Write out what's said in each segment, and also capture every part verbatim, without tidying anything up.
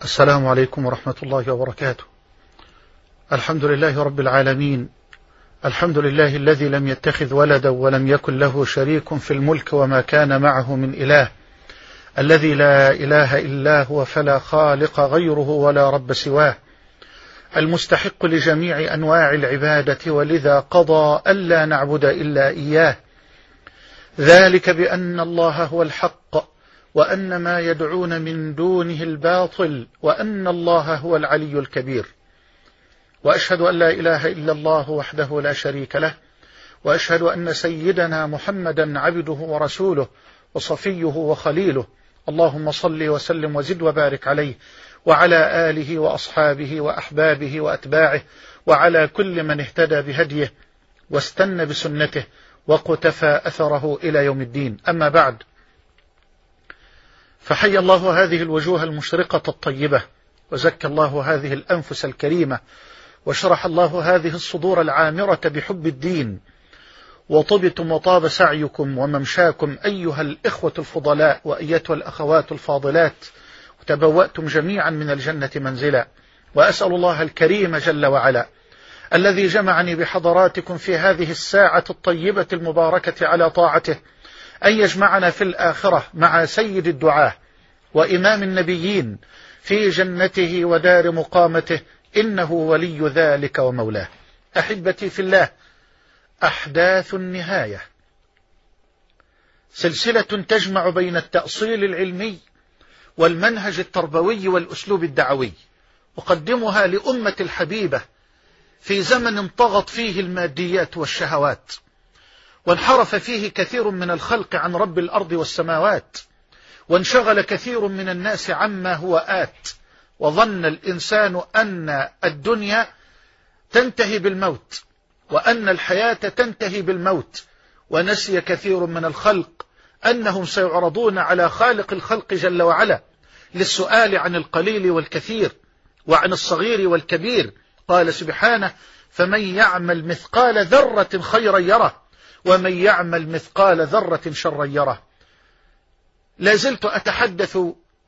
السلام عليكم ورحمة الله وبركاته. الحمد لله رب العالمين، الحمد لله الذي لم يتخذ ولدا ولم يكن له شريك في الملك وما كان معه من إله، الذي لا إله إلا هو فلا خالق غيره ولا رب سواه، المستحق لجميع أنواع العبادة، ولذا قضى ألا نعبد إلا إياه، ذلك بأن الله هو الحق وأن ما يدعون من دونه الباطل وأن الله هو العلي الكبير. وأشهد أن لا إله إلا الله وحده لا شريك له، وأشهد أن سيدنا محمدا عبده ورسوله وصفيه وخليله، اللهم صل وسلم وزد وبارك عليه وعلى آله وأصحابه وأحبابه وأتباعه وعلى كل من اهتدى بهديه واستنى بسنته وقتفى أثره إلى يوم الدين. أما بعد، فحي الله هذه الوجوه المشرقة الطيبة، وزكى الله هذه الأنفس الكريمة، وشرح الله هذه الصدور العامرة بحب الدين، وطبتم وطاب سعيكم وممشاكم أيها الإخوة الفضلاء وأيتها الأخوات الفاضلات، وتبوأتم جميعا من الجنة منزلا. وأسأل الله الكريم جل وعلا الذي جمعني بحضراتكم في هذه الساعة الطيبة المباركة على طاعته أن يجمعنا في الآخرة مع سيد الدعاة وإمام النبيين في جنته ودار مقامته، إنه ولي ذلك ومولاه. أحبتي في الله، أحداث النهاية سلسلة تجمع بين التأصيل العلمي والمنهج التربوي والأسلوب الدعوي، أقدمها لأمة الحبيبة في زمن طغت فيه الماديات والشهوات، وانحرف فيه كثير من الخلق عن رب الأرض والسماوات، وانشغل كثير من الناس عما هو آت، وظن الإنسان أن الدنيا تنتهي بالموت وأن الحياة تنتهي بالموت، ونسي كثير من الخلق أنهم سيعرضون على خالق الخلق جل وعلا للسؤال عن القليل والكثير وعن الصغير والكبير. قال سبحانه: فمن يعمل مثقال ذرة خيرا يره ومن يعمل مثقال ذرة شرا يره. لا زلت أتحدث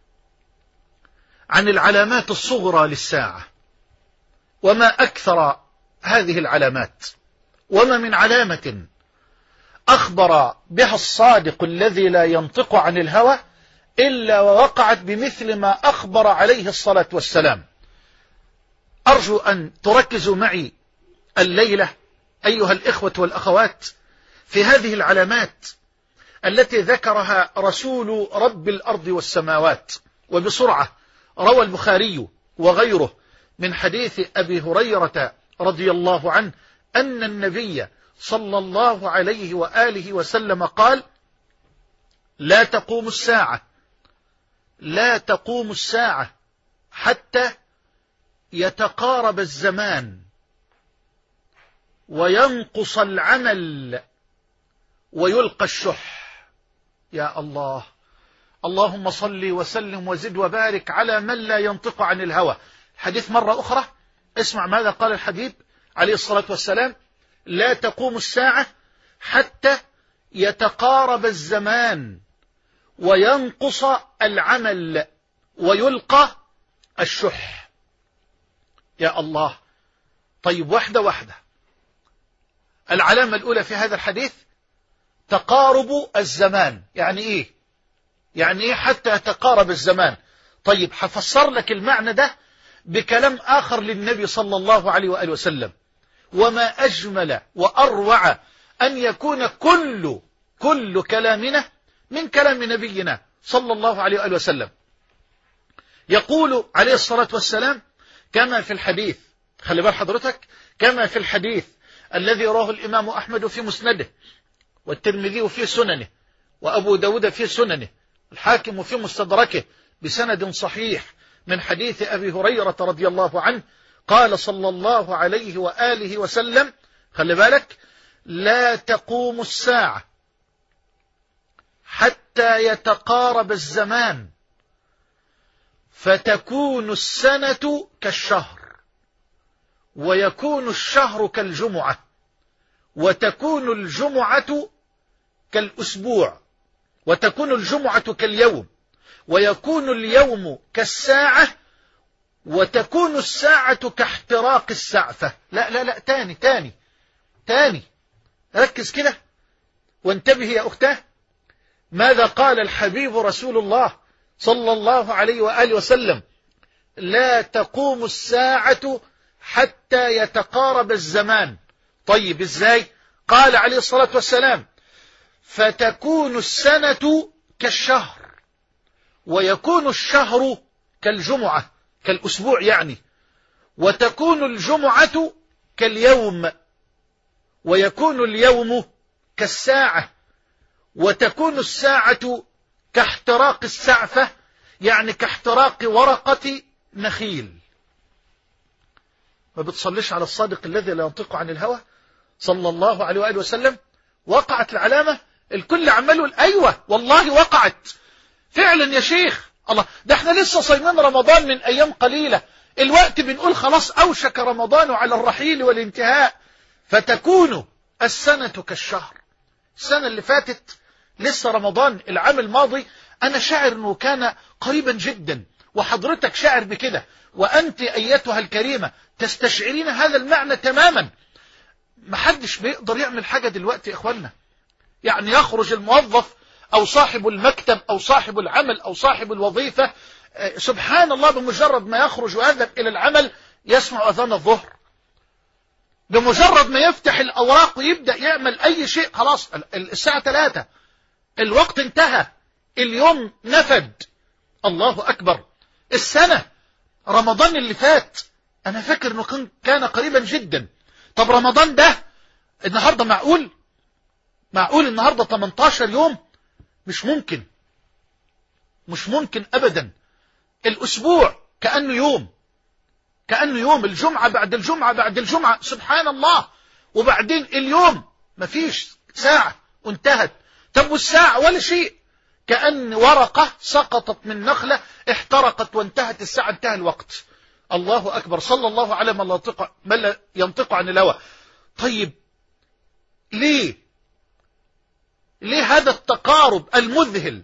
عن العلامات الصغرى للساعة، وما أكثر هذه العلامات، وما من علامة أخبر بها الصادق الذي لا ينطق عن الهوى إلا ووقعت بمثل ما أخبر عليه الصلاة والسلام. أرجو أن تركزوا معي الليلة أيها الإخوة والأخوات في هذه العلامات التي ذكرها رسول رب الأرض والسماوات. وبسرعة، روى البخاري وغيره من حديث أبي هريرة رضي الله عنه أن النبي صلى الله عليه وآله وسلم قال: لا تقوم الساعة لا تقوم الساعة حتى يتقارب الزمان وينقص العمل ويلقى الشح. يا الله، اللهم صل وسلم وزد وبارك على من لا ينطق عن الهوى. حديث مرة أخرى، اسمع ماذا قال الحبيب عليه الصلاة والسلام: لا تقوم الساعة حتى يتقارب الزمان وينقص العمل ويلقى الشح. يا الله. طيب، واحدة واحدة. العلامة الأولى في هذا الحديث تقارب الزمان. يعني إيه؟ يعني إيه حتى يتقارب الزمان؟ طيب، حفسر لك المعنى ده بكلام آخر للنبي صلى الله عليه وآله وسلم، وما أجمل وأروع أن يكون كل كل كلامنا من كلام نبينا صلى الله عليه وآله وسلم. يقول عليه الصلاة والسلام كما في الحديث، خلي بال حضرتك، كما في الحديث الذي رواه الإمام أحمد في مسنده، والترمذي في سننه، وأبو داود في سننه، الحاكم في مستدركه بسند صحيح من حديث أبي هريرة رضي الله عنه قال صلى الله عليه وآله وسلم، خلي بالك: لا تقوم الساعة حتى يتقارب الزمان فتكون السنة كالشهر، ويكون الشهر كالجمعة، وتكون الجمعة كالأسبوع، وتكون الجمعة كاليوم، ويكون اليوم كالساعة، وتكون الساعة كاحتراق السعفة. لا لا لا تاني تاني تاني ركز كده وانتبه يا أختاه. ماذا قال الحبيب رسول الله صلى الله عليه وآله وسلم؟ لا تقوم الساعة حتى يتقارب الزمان. طيب ازاي؟ قال عليه الصلاة والسلام فتكون السنة كالشهر، ويكون الشهر كالجمعة، كالأسبوع يعني، وتكون الجمعة كاليوم، ويكون اليوم كالساعة، وتكون الساعة كاحتراق السعفة، يعني كاحتراق ورقة نخيل. ما بتصليش على الصادق الذي لا ينطق عن الهوى صلى الله عليه وآله وسلم؟ وقعت العلامة، الكل عمله أيوة والله وقعت فعلا يا شيخ. الله، ده احنا لسه صايمين رمضان من أيام قليلة، الوقت بنقول خلاص أوشك رمضان على الرحيل والانتهاء. فتكون السنة كالشهر. السنة اللي فاتت لسه رمضان العام الماضي أنا شاعر أنه كان قريبا جدا، وحضرتك شاعر بكده، وأنت أيتها الكريمة تستشعرين هذا المعنى تماما. محدش بيقدر يعمل حاجة دلوقتي يا إخوانا. يعني يخرج الموظف أو صاحب المكتب أو صاحب العمل أو صاحب الوظيفة، سبحان الله، بمجرد ما يخرج ويذهب إلى العمل يسمع أذان الظهر، بمجرد ما يفتح الأوراق ويبدأ يعمل أي شيء خلاص الساعة ثلاثة، الوقت انتهى، اليوم نفد. الله أكبر. السنة رمضان اللي فات أنا فاكر أنه كان قريبا جدا. طب رمضان ده النهاردة معقول؟ معقول النهاردة ثمانية عشر يوم؟ مش ممكن، مش ممكن أبدا. الأسبوع كأنه يوم، كأنه يوم، الجمعة بعد الجمعة بعد الجمعة، سبحان الله. وبعدين اليوم مفيش، ساعة وانتهت. طب والساعة ولا شيء، كأن ورقة سقطت من نخلة احترقت وانتهت الساعة، انتهى الوقت. الله أكبر. صلى الله على من لا ينطق, من لا ينطق عن الهوى. طيب ليه ليه هذا التقارب المذهل؟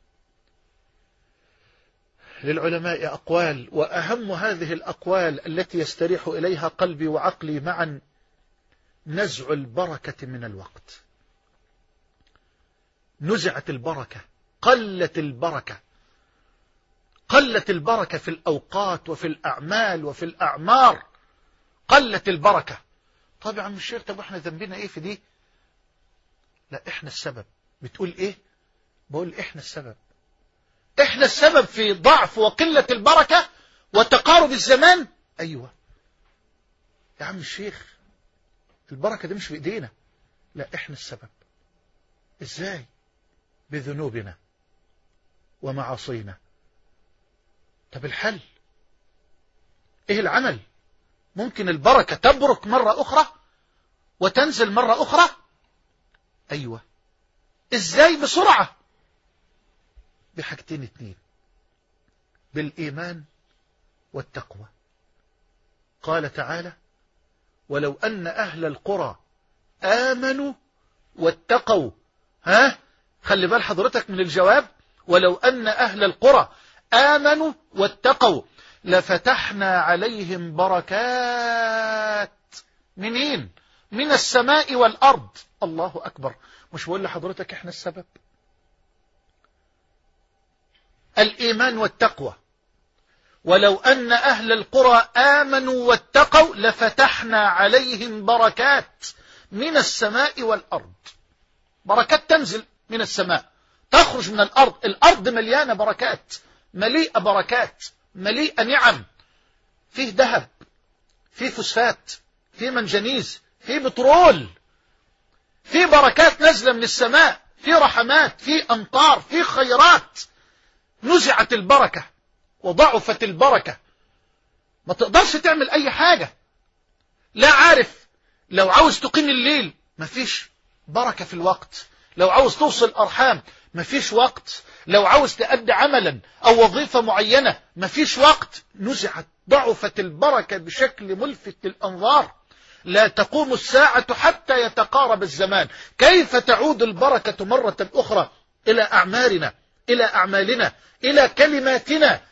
للعلماء أقوال، وأهم هذه الأقوال التي يستريح إليها قلبي وعقلي معا نزع البركة من الوقت. نزعت البركة، قلت البركة، قلت البركة في الأوقات وفي الأعمال وفي الأعمار، قلت البركة. طب يا عم الشيخ، طب احنا ذنبنا ايه في دي؟ لا، احنا السبب. بتقول ايه؟ بقول احنا السبب. احنا السبب في ضعف وقلة البركة وتقارب الزمان. ايوه يا عم الشيخ، البركة دي مش بإيدينا. لا، احنا السبب. ازاي؟ بذنوبنا ومعاصينا. طب الحل ايه؟ العمل. ممكن البركة تبرك مرة أخرى وتنزل مرة أخرى. أيوة. إزاي؟ بسرعة، بحاجتين اتنين، بالإيمان والتقوى. قال تعالى ولو أن أهل القرى آمنوا واتقوا. ها، خلي بال حضرتك من الجواب. ولو أن أهل القرى آمنوا واتقوا لفتحنا عليهم بركات. منين؟ من السماء والأرض. الله أكبر. مش بقول لحضرتك احنا السبب؟ الإيمان والتقوى. ولو أن أهل القرى آمنوا واتقوا لفتحنا عليهم بركات من السماء والأرض. بركات تنزل من السماء، تخرج من الأرض. الأرض مليانة بركات، مليئة بركات، مليئة نعم. فيه ذهب، فيه فوسفات، فيه منجنيز، فيه بترول، فيه بركات نازلة من السماء، فيه رحمات، فيه أمطار، فيه خيرات. نزعت البركة وضعفت البركة، ما تقدرش تعمل أي حاجة. لا عارف، لو عاوز تقيم الليل مفيش بركة في الوقت، لو عاوز توصل أرحام مفيش وقت، لو عاوز تأدي عملا أو وظيفة معينة مفيش وقت. نزعت، ضعفت البركة بشكل ملفت للأنظار. لا تقوم الساعة حتى يتقارب الزمان. كيف تعود البركة مرة أخرى إلى أعمارنا، إلى أعمالنا، إلى كلماتنا،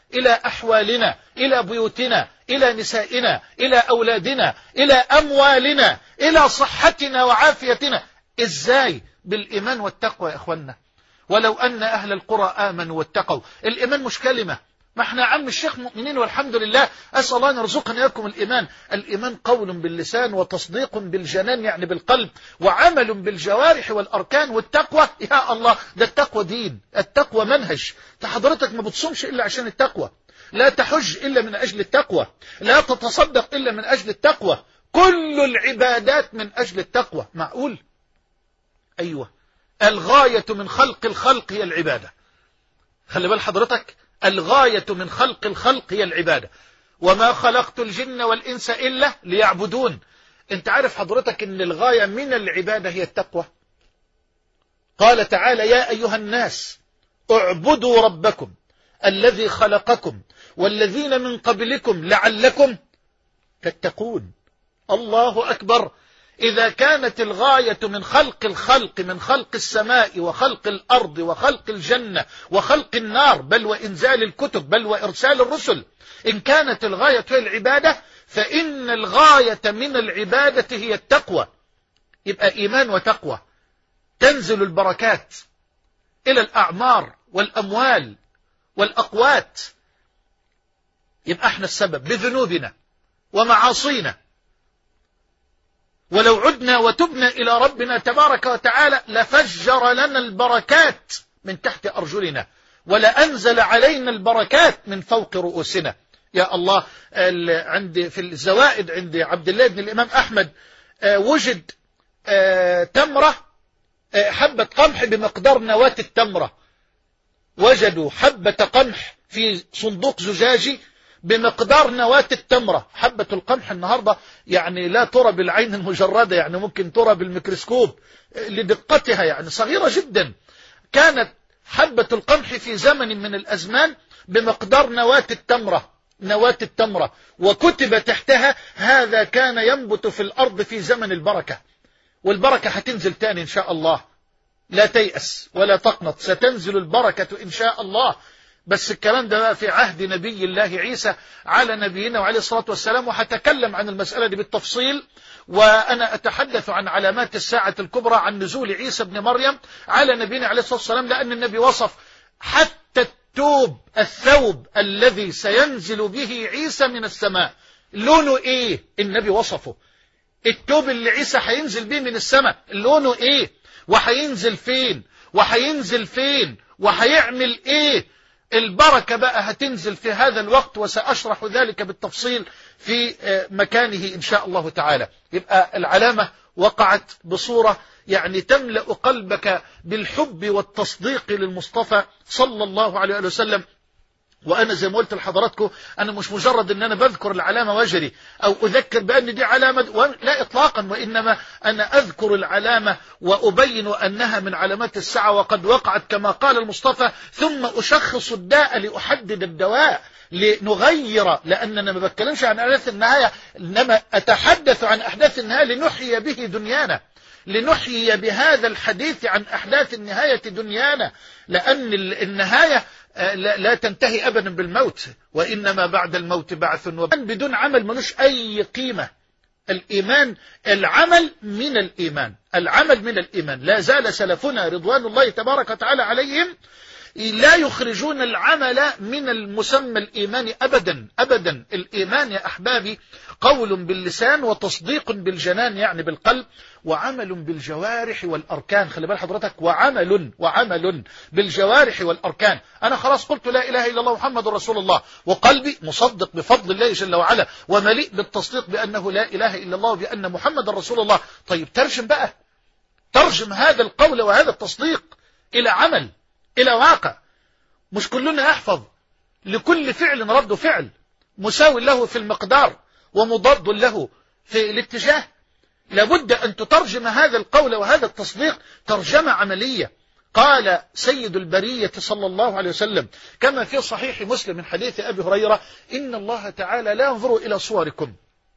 إلى أحوالنا، إلى بيوتنا، إلى نسائنا، إلى أولادنا، إلى أموالنا، إلى صحتنا وعافيتنا. إزاي؟ بالإيمان والتقوى يا إخوانا. ولو أن أهل القرى آمنوا واتقوا. الإيمان مش كلمة، ما احنا عم الشيخ مؤمنين والحمد لله، أسأل الله أن يرزقنا إياكم الإيمان. الإيمان قول باللسان وتصديق بالجنان يعني بالقلب، وعمل بالجوارح والأركان. والتقوى يا الله ده التقوى دين، التقوى منهج. حضرتك ما بتصومش إلا عشان التقوى، لا تحج إلا من أجل التقوى، لا تتصدق إلا من أجل التقوى، كل العبادات من أجل التقوى. معقول؟ أيوة، الغاية من خلق الخلق هي العبادة. خلي بال حضرتك، الغاية من خلق الخلق هي العبادة. وما خلقت الجن والإنس إلا ليعبدون. انت عارف حضرتك ان الغاية من العبادة هي التقوى. قال تعالى يا أيها الناس اعبدوا ربكم الذي خلقكم والذين من قبلكم لعلكم تتقون. الله أكبر. إذا كانت الغاية من خلق الخلق، من خلق السماء وخلق الأرض وخلق الجنة وخلق النار، بل وإنزال الكتب، بل وإرسال الرسل، إن كانت الغاية هي العبادة، فإن الغاية من العبادة هي التقوى. يبقى إيمان وتقوى، تنزل البركات إلى الأعمار والأموال والأقوات. يبقى احنا السبب بذنوبنا ومعاصينا، ولو عدنا وتبنا إلى ربنا تبارك وتعالى لفجر لنا البركات من تحت أرجلنا، ولأنزل علينا البركات من فوق رؤوسنا. يا الله، عندي في الزوائد عند عبد الله بن الإمام أحمد وجد تمرة، حبة قمح بمقدار نواة التمرة. وجدوا حبة قمح في صندوق زجاجي بمقدار نواة التمرة. حبة القمح النهاردة يعني لا ترى بالعين المجردة، يعني ممكن ترى بالميكروسكوب لدقتها، يعني صغيرة جدا. كانت حبة القمح في زمن من الأزمان بمقدار نواة التمرة، نواة التمرة، وكتب تحتها هذا كان ينبت في الأرض في زمن البركة. والبركة هتنزل تاني إن شاء الله، لا تيأس ولا تقنط، ستنزل البركة إن شاء الله. بس الكلام ده بقى في عهد نبي الله عيسى على نبينا وعليه الصلاة والسلام، وهتكلم عن المسألة دي بالتفصيل. وأنا أتحدث عن علامات الساعة الكبرى، عن نزول عيسى بن مريم على نبينا عليه الصلاة والسلام، لأن النبي وصف حتى التوب، الثوب الذي سينزل به عيسى من السماء لونه إيه، النبي وصفه. التوب اللي عيسى هينزل به من السماء لونه إيه، وهينزل فين، وهينزل فين، وهيعمل إيه. البركة بقى هتنزل في هذا الوقت، وسأشرح ذلك بالتفصيل في مكانه إن شاء الله تعالى. يبقى العلامة وقعت بصورة يعني تملأ قلبك بالحب والتصديق للمصطفى صلى الله عليه وسلم. وأنا زي ما قلت لحضراتكم، أنا مش مجرد أن أنا بذكر العلامة وجري أو أذكر بأن دي علامة، لا إطلاقا، وإنما أنا أذكر العلامة وأبين أنها من علامات الساعة وقد وقعت كما قال المصطفى، ثم أشخص الداء لأحدد الدواء لنغير، لأننا ما بتكلمش عن أحداث النهاية، إنما أتحدث عن أحداث النهاية لنحيي به دنيانا، لنحيي بهذا الحديث عن أحداث النهاية دنيانا، لأن النهاية لا تنتهي أبدا بالموت، وإنما بعد الموت بعث. وبعث بدون عمل ملوش أي قيمة. الإيمان، العمل من الإيمان، العمل من الإيمان. لا زال سلفنا رضوان الله تبارك وتعالى عليهم لا يخرجون العمل من المسمى الإيمان أبدا أبدا. الإيمان يا أحبابي قول باللسان وتصديق بالجنان يعني بالقلب، وعمل بالجوارح والأركان. خلي بال حضرتك، وعمل وعمل بالجوارح والأركان. أنا خلاص قلت لا إله إلا الله محمد رسول الله، وقلبي مصدق بفضل الله جل وعلا، ومليء بالتصديق بأنه لا إله إلا الله وبأن محمد رسول الله. طيب ترجم بقى، ترجم هذا القول وهذا التصديق إلى عمل، إلى واقع. مش كلنا يحفظ لكل فعل رد فعل مساوي له في المقدار ومضاد له في الاتجاه. لابد أن تترجم هذا القول وهذا التصديق ترجمة عملية. قال سيد البرية صلى الله عليه وسلم كما في صحيح مسلم من حديث أبي هريرة: إن الله تعالى لا ينظر إلى صوركم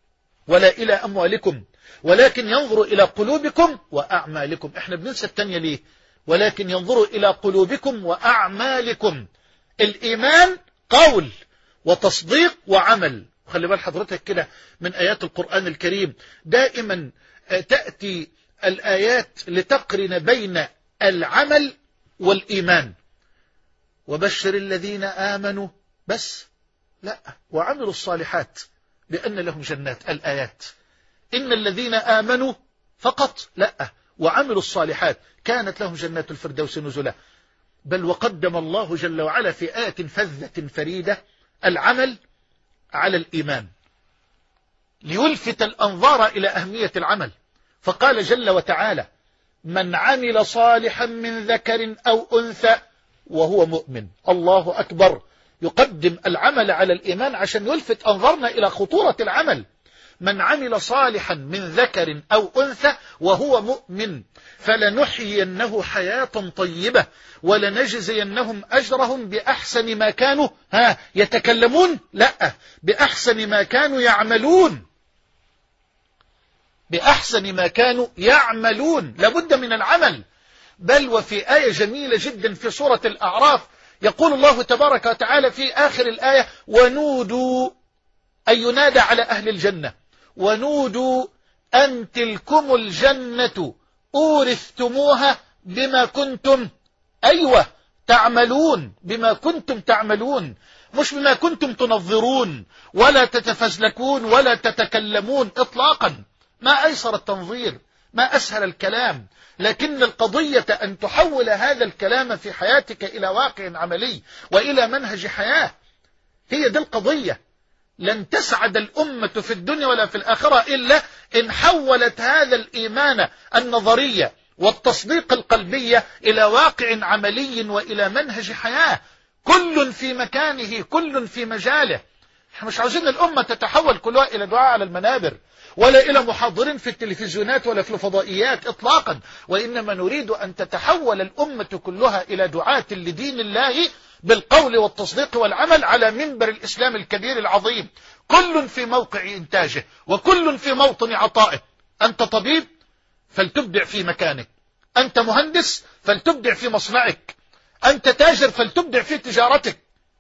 ولا إلى أموالكم ولكن ينظر إلى قلوبكم وأعمالكم. احنا بننسى التانية ليه؟ ولكن ينظر إلى قلوبكم وأعمالكم. الإيمان قول وتصديق وعمل. خلي بال حضرتك كده من آيات القرآن الكريم دائما تأتي الآيات لتقرن بين العمل والإيمان. وبشر الذين آمنوا بس لا وعملوا الصالحات بأن لهم جنات. الآيات إن الذين آمنوا فقط لا وعملوا الصالحات كانت لهم جنات الفردوس نزلا. بل وقدم الله جل وعلا في آية فذة فريدة العمل على الإيمان ليلفت الأنظار إلى أهمية العمل. فقال جل وتعالى من عمل صالحا من ذكر أو أنثى وهو مؤمن. الله أكبر. يقدم العمل على الإيمان عشان يلفت أنظرنا إلى خطورة العمل. من عمل صالحا من ذكر أو أنثى وهو مؤمن فلنحيينه حياة طيبة ولنجزينهم أجرهم بأحسن ما كانوا ها يتكلمون لا بأحسن ما كانوا يعملون. بأحسن ما كانوا يعملون. لابد من العمل. بل وفي آية جميلة جدا في سورة الأعراف يقول الله تبارك وتعالى في آخر الآية ونودوا أن ينادى على أهل الجنة ونودوا أن تلكم الجنة أورثتموها بما كنتم أيوة تعملون. بما كنتم تعملون مش بما كنتم تنظرون ولا تتفزلكون ولا تتكلمون إطلاقا. ما أيسر التنظير ما أسهل الكلام. لكن القضية أن تحول هذا الكلام في حياتك إلى واقع عملي وإلى منهج حياة. هي دي القضية. لن تسعد الأمة في الدنيا ولا في الآخرة إلا إن حولت هذا الإيمان النظرية والتصديق القلبية إلى واقع عملي وإلى منهج حياة. كل في مكانه كل في مجاله. احنا مش عاوزين الأمة تتحول كلها إلى دعاء على المنابر ولا إلى محاضرين في التلفزيونات ولا في الفضائيات إطلاقا. وإنما نريد أن تتحول الأمة كلها إلى دعاة لدين الله بالقول والتصديق والعمل على منبر الإسلام الكبير العظيم. كل في موقع إنتاجه وكل في موطن عطائه. أنت طبيب فلتبدع في مكانك. أنت مهندس فلتبدع في مصنعك. أنت تاجر فلتبدع في تجارتك.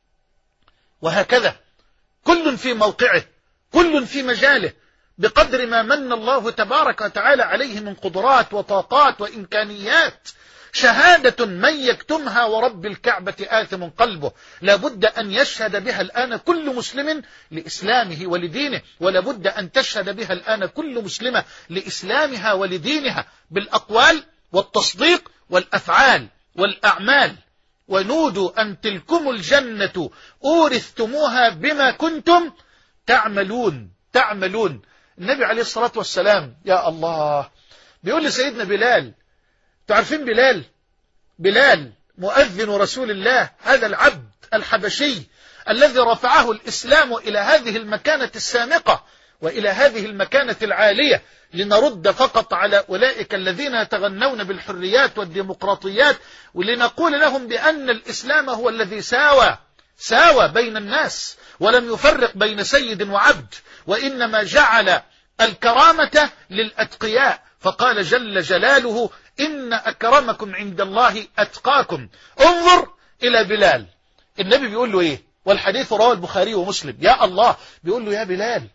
وهكذا كل في موقعه كل في مجاله بقدر ما من الله تبارك وتعالى عليه من قدرات وطاقات وإمكانيات. شهادة من يكتمها ورب الكعبة آثم قلبه. لابد أن يشهد بها الآن كل مسلم لإسلامه ولدينه ولابد أن تشهد بها الآن كل مسلمة لإسلامها ولدينها بالأقوال والتصديق والأفعال والأعمال. ونودوا أن تلكم الجنة أورثتموها بما كنتم تعملون. تعملون. النبي عليه الصلاة والسلام يا الله بيقول لسيدنا بلال. تعرفين بلال؟ بلال مؤذن رسول الله هذا العبد الحبشي الذي رفعه الإسلام إلى هذه المكانة السامقة وإلى هذه المكانة العالية. لنرد فقط على أولئك الذين يتغنون بالحريات والديمقراطيات ولنقول لهم بأن الإسلام هو الذي ساوى ساوى بين الناس ولم يفرق بين سيد وعبد وإنما جعل الكرامة للأتقياء. فقال جل جلاله إن أكرمكم عند الله أتقاكم. انظر إلى بلال. النبي بيقول له إيه والحديث رواه البخاري ومسلم. يا الله بيقول له يا بلال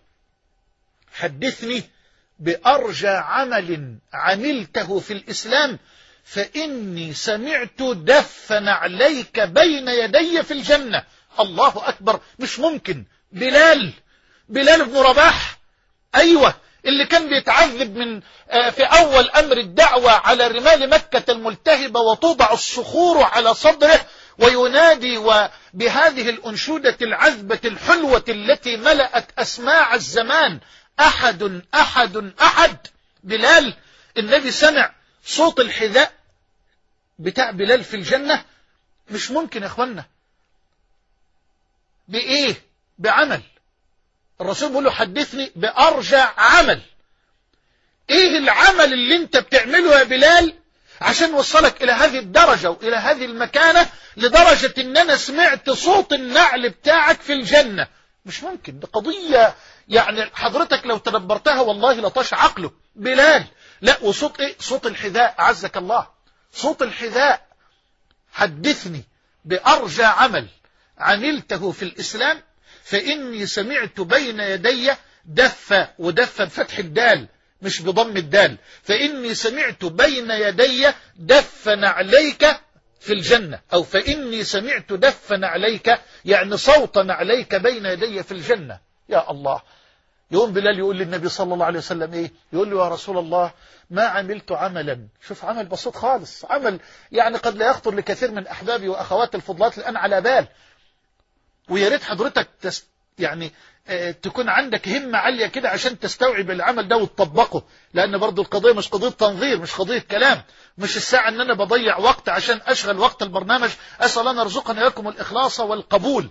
حدثني بأرجى عمل عملته في الإسلام فإني سمعت دفن عليك بين يدي في الجنة. الله أكبر. مش ممكن. بلال بلال بن رباح أيوة اللي كان بيتعذب من في أول أمر الدعوة على رمال مكة الملتهبة وتوضع الصخور على صدره وينادي وبهذه الأنشودة العذبة الحلوة التي ملأت أسماع الزمان أحد أحد أحد. بلال النبي سمع صوت الحذاء بتاع بلال في الجنة. مش ممكن يا أخوانا. بإيه؟ بعمل. الرسول بيقول له حدثني بأرجع عمل. إيه العمل اللي أنت بتعمله يا بلال عشان وصلك إلى هذه الدرجة وإلى هذه المكانة لدرجة أن أنا سمعت صوت النعل بتاعك في الجنة؟ مش ممكن. دي قضية يعني حضرتك لو تدبرتها والله لطش عقله. بلال لا. وصوت إيه؟ صوت الحذاء. عزك الله. صوت الحذاء. حدثني بأرجى عمل عملته في الإسلام فإني سمعت بين يدي دف، ودف بفتح الدال مش بضم الدال، فإني سمعت بين يدي دف نعليك في الجنة، أو فإني سمعت دف نعليك يعني صوت نعليك بين يدي في الجنة. يا الله. يوم بلال يقول للنبي صلى الله عليه وسلم إيه؟ يقول له يا رسول الله ما عملت عملا، شوف عمل بسيط خالص، عمل يعني قد لا يخطر لكثير من أحبابي وأخواتي الفضلات الآن على بال، ويا ريت حضرتك تست يعني اه تكون عندك همة عالية كده عشان تستوعب العمل ده وتطبقه، لأن برضو القضية مش قضية تنظير، مش قضية كلام، مش الساعة أن أنا بضيع وقت عشان أشغل وقت البرنامج. أسأل أن يرزقنا لكم الإخلاص والقبول.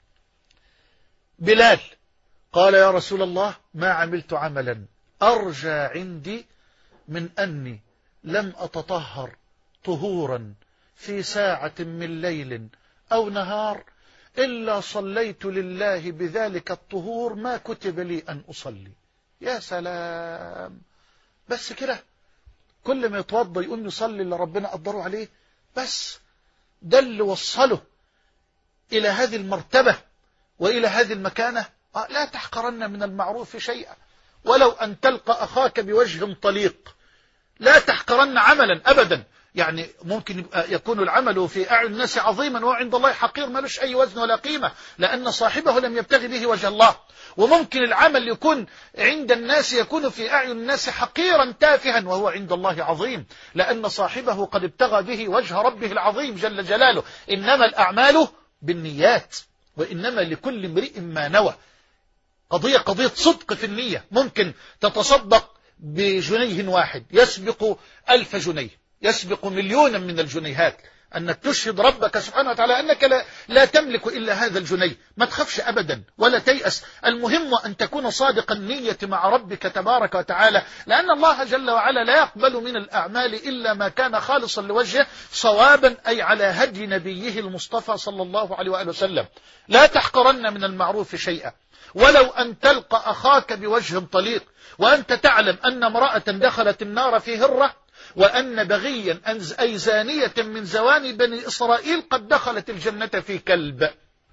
بلال قال يا رسول الله ما عملت عملا أرجى عندي من أني لم أتطهر طهورا في ساعة من ليل أو نهار إلا صليت لله بذلك الطهور ما كتب لي أن أصلي. يا سلام، بس كده كل ما يتوضى يقوم يصلي اللي ربنا قدره عليه، بس ده اللي وصله إلى هذه المرتبة وإلى هذه المكانة. لا تحقرن من المعروف شيئا ولو أن تلقى أخاك بوجه طليق، لا تحقرن عملا أبدا. يعني ممكن يكون العمل في أعين الناس عظيما وعند الله حقير ما لش أي وزن ولا قيمة لأن صاحبه لم يبتغي به وجه الله، وممكن العمل يكون عند الناس يكون في أعين الناس حقيرا تافها وهو عند الله عظيم لأن صاحبه قد ابتغى به وجه ربه العظيم جل جلاله. إنما الأعمال بالنيات وإنما لكل امرئ ما نوى. قضية قضية صدق في النية. ممكن تتصدق بجنيه واحد يسبق ألف جنيه، يسبق مليونا من الجنيهات، أنك تشهد ربك سبحانه وتعالى أنك لا, لا تملك إلا هذا الجنيه. ما تخافش أبدا ولا تيأس، المهم أن تكون صادق النية مع ربك تبارك وتعالى، لأن الله جل وعلا لا يقبل من الأعمال إلا ما كان خالصا لوجهه صوابا، أي على هدي نبيه المصطفى صلى الله عليه وآله وسلم. لا تحقرن من المعروف شيئا ولو أن تلقى أخاك بوجه طليق، وأنت تعلم أن امرأة دخلت النار في هرة، وأن بغيا أي زانية من زواني بني إسرائيل قد دخلت الجنة في كلب.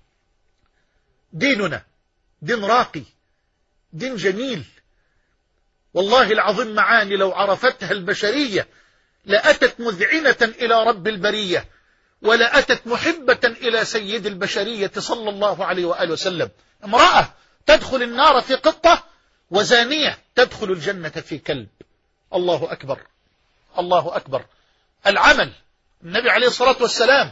ديننا دين راقي، دين جميل، والله العظيم معاني لو عرفتها البشرية لأتت مذعنة إلى رب البرية، ولأتت محبة إلى سيد البشرية صلى الله عليه وآله وسلم. امرأة تدخل النار في قطة، وزانية تدخل الجنة في كلب. الله أكبر، الله أكبر. العمل. النبي عليه الصلاة والسلام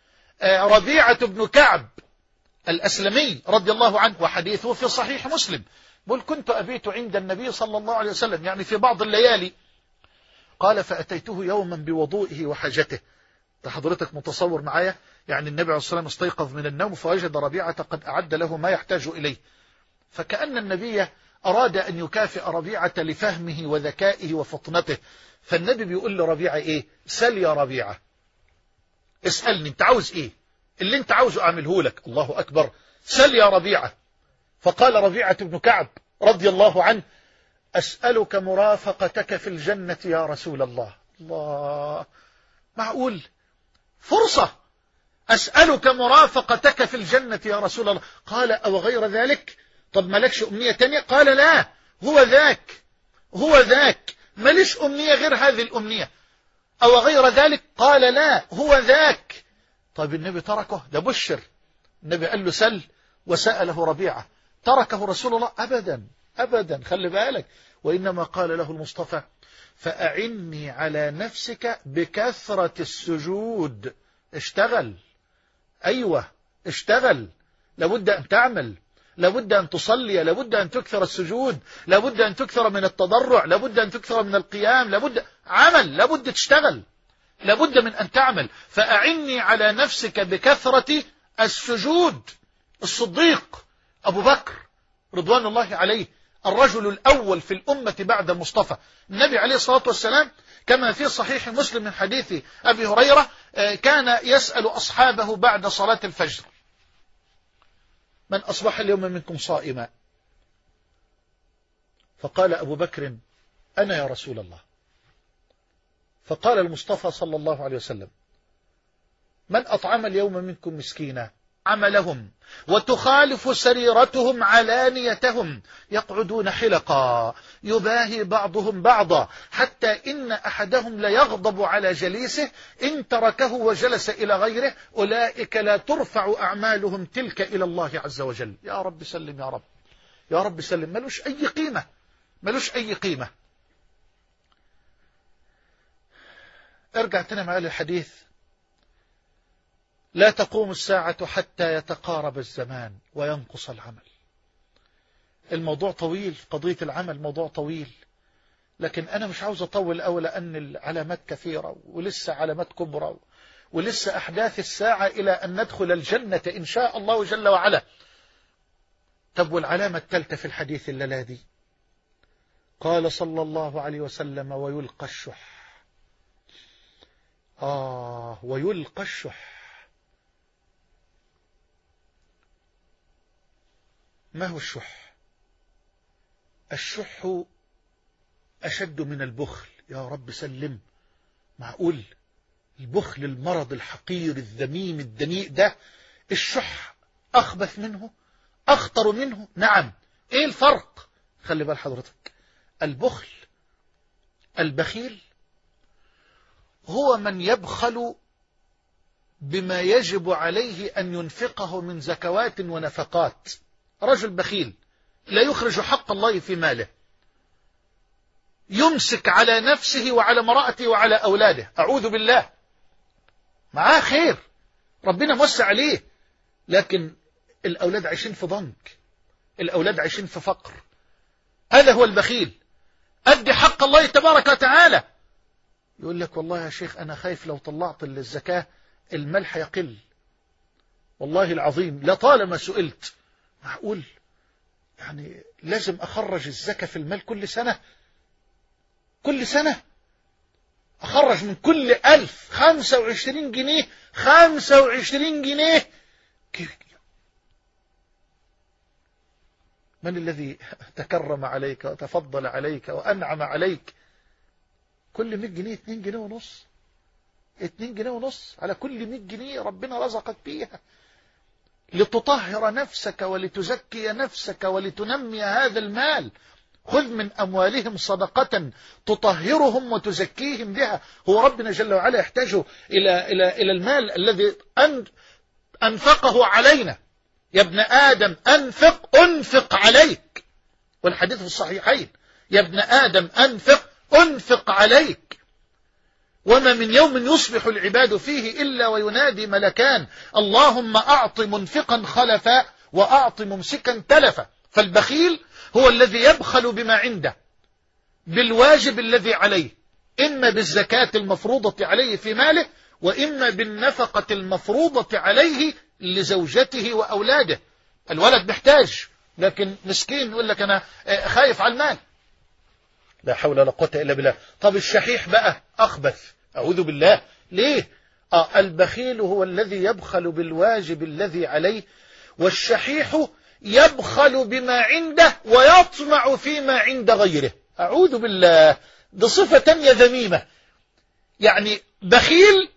ربيعة بن كعب الأسلمي رضي الله عنه، وحديثه في صحيح مسلم، بل كنت أبيت عند النبي صلى الله عليه وسلم يعني في بعض الليالي، قال فأتيته يوما بوضوئه وحاجته. حضرتك متصور معايا يعني النبي عليه الصلاة والسلام استيقظ من النوم فوجد ربيعة قد أعد له ما يحتاج إليه، فكأن النبي أراد أن يكافئ ربيعة لفهمه وذكائه وفطنته، فالنبي بيقول لربيعة إيه؟ سل يا ربيعة، اسألني أنت عاوز إيه، اللي أنت عاوزه أعمله لك. الله أكبر. سل يا ربيعة. فقال ربيعة بن كعب رضي الله عنه أسألك مرافقتك في الجنة يا رسول الله. الله، معقول؟ فرصة. أسألك مرافقتك في الجنة يا رسول الله. قال أو غير ذلك؟ طب مالكش أمنية تانية؟ قال لا، هو ذاك، هو ذاك، ماليش أمنية غير هذه الأمنية. أو غير ذلك؟ قال لا، هو ذاك. طيب النبي تركه؟ ده بشر. النبي قال له سل، وسأله ربيعة. تركه رسول الله؟ أبدا أبدا، خلي بالك. وإنما قال له المصطفى فأعني على نفسك بكثرة السجود. اشتغل، أيوة اشتغل، لابد أن تعمل، لابد أن تصلي، لابد أن تكثر السجود، لابد أن تكثر من التضرع، لابد أن تكثر من القيام، لابد عمل، لابد تشتغل، لابد من أن تعمل. فأعني على نفسك بكثرة السجود. الصديق أبو بكر رضوان الله عليه الرجل الأول في الأمة بعد المصطفى، النبي عليه الصلاة والسلام كما في صحيح مسلم من حديث أبي هريرة كان يسأل أصحابه بعد صلاة الفجر من أصبح اليوم منكم صائما؟ فقال أبو بكر أنا يا رسول الله. فقال المصطفى صلى الله عليه وسلم من أطعم اليوم منكم مسكينا؟ عملهم وتخالف سريرتهم علانيتهم، يقعدون حلقا يباهي بعضهم بعضا، حتى إن أحدهم ليغضب على جليسه إن تركه وجلس إلى غيره، أولئك لا ترفع أعمالهم تلك إلى الله عز وجل. يا رب سلم يا رب، يا رب سلم. ملوش أي قيمة، ملوش أي قيمة. ارجع تاني معايا للحديث: لا تقوم الساعة حتى يتقارب الزمان وينقص العمل. الموضوع طويل، قضية العمل موضوع طويل، لكن أنا مش عاوز أطول أوي، لأن العلامات كثيرة ولسه علامات كبرى ولسه أحداث الساعة إلى أن ندخل الجنة إن شاء الله جل وعلا. طب والعلامة الثالثة في الحديث الليلة دي، قال صلى الله عليه وسلم: ويلقى الشح. آه ويلقى الشح. ما هو الشح؟ الشح أشد من البخل. يا رب سلم. معقول البخل المرض الحقير الذميم الدنيء ده، الشح أخبث منه، أخطر منه؟ نعم. إيه الفرق؟ خلي بال حضرتك، البخل البخيل هو من يبخل بما يجب عليه أن ينفقه من زكوات ونفقات. رجل بخيل لا يخرج حق الله في ماله، يمسك على نفسه وعلى امرأته وعلى أولاده، أعوذ بالله، معاه خير، ربنا موسع عليه، لكن الأولاد عايشين في ضنك، الأولاد عايشين في فقر. هذا هو البخيل. أدي حق الله تبارك وتعالى. يقول لك: والله يا شيخ أنا خايف لو طلعت الزكاة المال هيقل. والله العظيم لطالما سئلت: معقول يعني لازم أخرج الزكاة في المال كل سنة؟ كل سنة أخرج من كل ألف خمسة وعشرين جنيه، خمسة وعشرين جنيه. كيف؟ من الذي تكرم عليك وتفضل عليك وأنعم عليك؟ كل مئة جنيه اتنين جنيه ونص، اتنين جنيه ونص على كل مئة جنيه ربنا رزقك بيها، لتطهر نفسك ولتزكي نفسك ولتنمي هذا المال. خذ من أموالهم صدقة تطهرهم وتزكيهم بها. هو ربنا جل وعلا يحتاج إلى, إلى, إلى المال الذي أنفقه علينا. يا ابن آدم أنفق أنفق عليك، والحديث في الصحيحين: يا ابن آدم أنفق أنفق عليك. وما من يوم يصبح العباد فيه إلا وينادي ملكان: اللهم أعط منفقا خلفا وأعط ممسكا تلفا. فالبخيل هو الذي يبخل بما عنده، بالواجب الذي عليه، إما بالزكاة المفروضة عليه في ماله، وإما بالنفقة المفروضة عليه لزوجته وأولاده. الولد محتاج، لكن مسكين يقول لك أنا خايف على المال. لا حول ولا قوة إلا بالله. طب الشحيح بقى أخبث، أعوذ بالله. ليه؟ آه البخيل هو الذي يبخل بالواجب الذي عليه، والشحيح يبخل بما عنده ويطمع فيما عند غيره. أعوذ بالله. دي صفة تانية ذميمة. يعني بخيل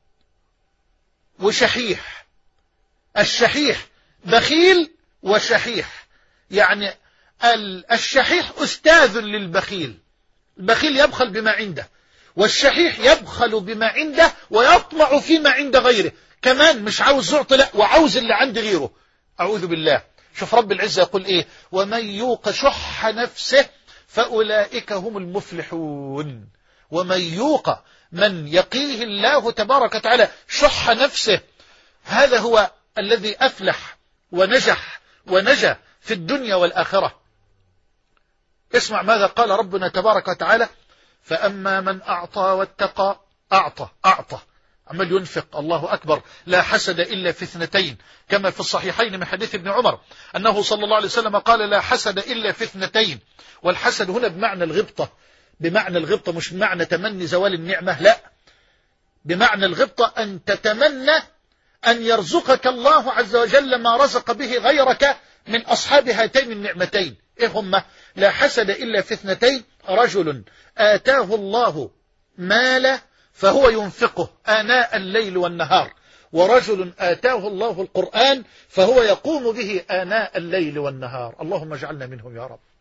وشحيح. الشحيح بخيل وشحيح. يعني الشحيح أستاذ للبخيل. البخيل يبخل بما عنده، والشحيح يبخل بما عنده ويطمع فيما عند غيره. كمان مش عاوز يعطي، لا، وعاوز اللي عند غيره. أعوذ بالله. شوف رب العزة يقول إيه: ومن يوق شح نفسه فأولئك هم المفلحون. ومن يوق، من يقيه الله تبارك وتعالى شح نفسه، هذا هو الذي أفلح ونجح ونجا في الدنيا والآخرة. اسمع ماذا قال ربنا تبارك وتعالى: فأما من أعطى واتقى. أعطى أعطى عمل ينفق، الله أكبر. لا حسد إلا في اثنتين، كما في الصحيحين من حديث ابن عمر أنه صلى الله عليه وسلم قال: لا حسد إلا في اثنتين. والحسد هنا بمعنى الغبطة، بمعنى الغبطة، مش بمعنى تمني زوال النعمة، لا، بمعنى الغبطة أن تتمنى أن يرزقك الله عز وجل ما رزق به غيرك من أصحاب هاتين النعمتين. إيه هما؟ لا حسد إلا في اثنتين: رجل آتاه الله مالا فهو ينفقه آناء الليل والنهار، ورجل آتاه الله القرآن فهو يقوم به آناء الليل والنهار. اللهم اجعلنا منهم يا رب.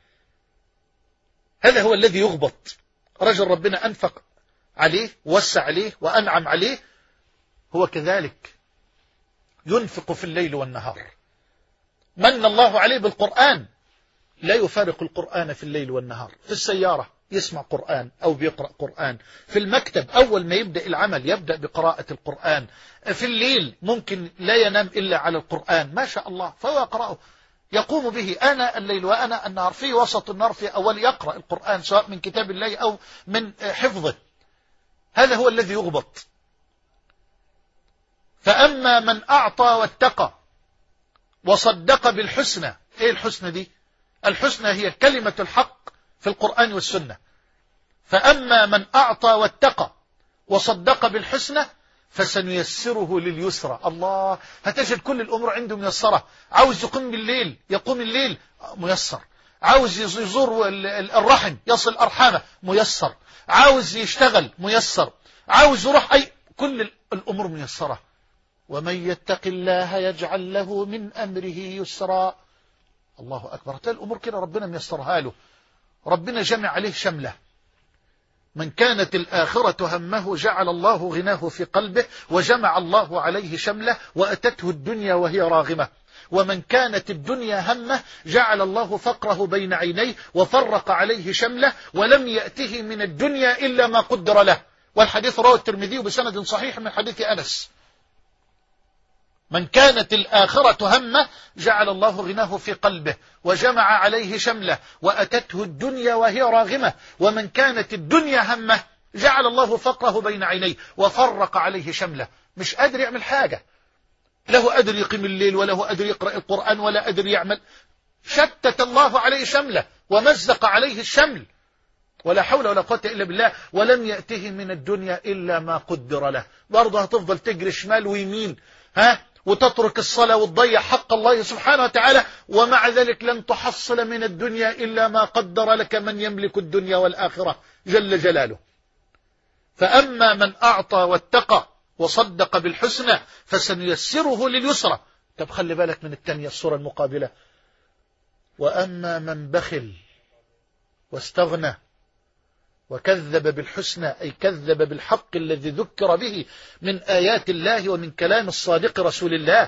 هذا هو الذي يغبط. رجل ربنا أنفق عليه ووسع عليه وأنعم عليه، هو كذلك ينفق في الليل والنهار. من الله عليه بالقرآن، لا يفارق القرآن في الليل والنهار. في السيارة يسمع قرآن أو بيقرأ قرآن، في المكتب أول ما يبدأ العمل يبدأ بقراءة القرآن، في الليل ممكن لا ينام إلا على القرآن، ما شاء الله، فهو يقرأه يقوم به آناء الليل وآناء النهار، في وسط النهار في أول يقرأ القرآن سواء من كتاب الله أو من حفظه. هذا هو الذي يغبط. فأما من أعطى واتقى وصدق بالحسنى. إيه الحسنى دي؟ الحسنى هي كلمة الحق في القرآن والسنة. فأما من أعطى واتقى وصدق بالحسنى فسنيسره لليسرى. الله، هتجد كل الأمور عنده ميسرة. عاوز يقوم بالليل يقوم الليل ميسر، عاوز يزور الرحم يصل أرحامه ميسر، عاوز يشتغل ميسر، عاوز يروح أي، كل الأمور ميسرة. ومن يتق الله يجعل له من أمره يسرا. الله أكبر. تلاقي الأمور كده ربنا ميسرها له، ربنا جمع عليه شمله. من كانت الآخرة همه جعل الله غناه في قلبه وجمع الله عليه شمله وأتته الدنيا وهي راغمة. ومن كانت الدنيا همه جعل الله فقره بين عينيه وفرق عليه شمله ولم يأته من الدنيا إلا ما قدر له. والحديث رواه الترمذي بسند صحيح من حديث أنس. من كانت الآخرة همه جعل الله غناه في قلبه وجمع عليه شمله وأتته الدنيا وهي راغمة. ومن كانت الدنيا همه جعل الله فقره بين عينيه وفرق عليه شمله. مش قادر يعمل حاجة، له قادر يقيم الليل وله قادر يقرأ القرآن ولا قادر يعمل. شتت الله عليه شمله ومزق عليه الشمل، ولا حول ولا قوة إلا بالله. ولم يأته من الدنيا إلا ما قدر له. برضه هتفضل تجري شمال ويمين، ها، وتترك الصلاة وتضيع حق الله سبحانه وتعالى، ومع ذلك لن تحصل من الدنيا إلا ما قدر لك من يملك الدنيا والآخرة جل جلاله. فأما من أعطى واتقى وصدق بالحسنى فسنيسره لليسرى. طب خلي بالك من الثانية الصورة المقابلة. وأما من بخل واستغنى وكذب بالحسنى، أي كذب بالحق الذي ذكر به من آيات الله ومن كلام الصادق رسول الله.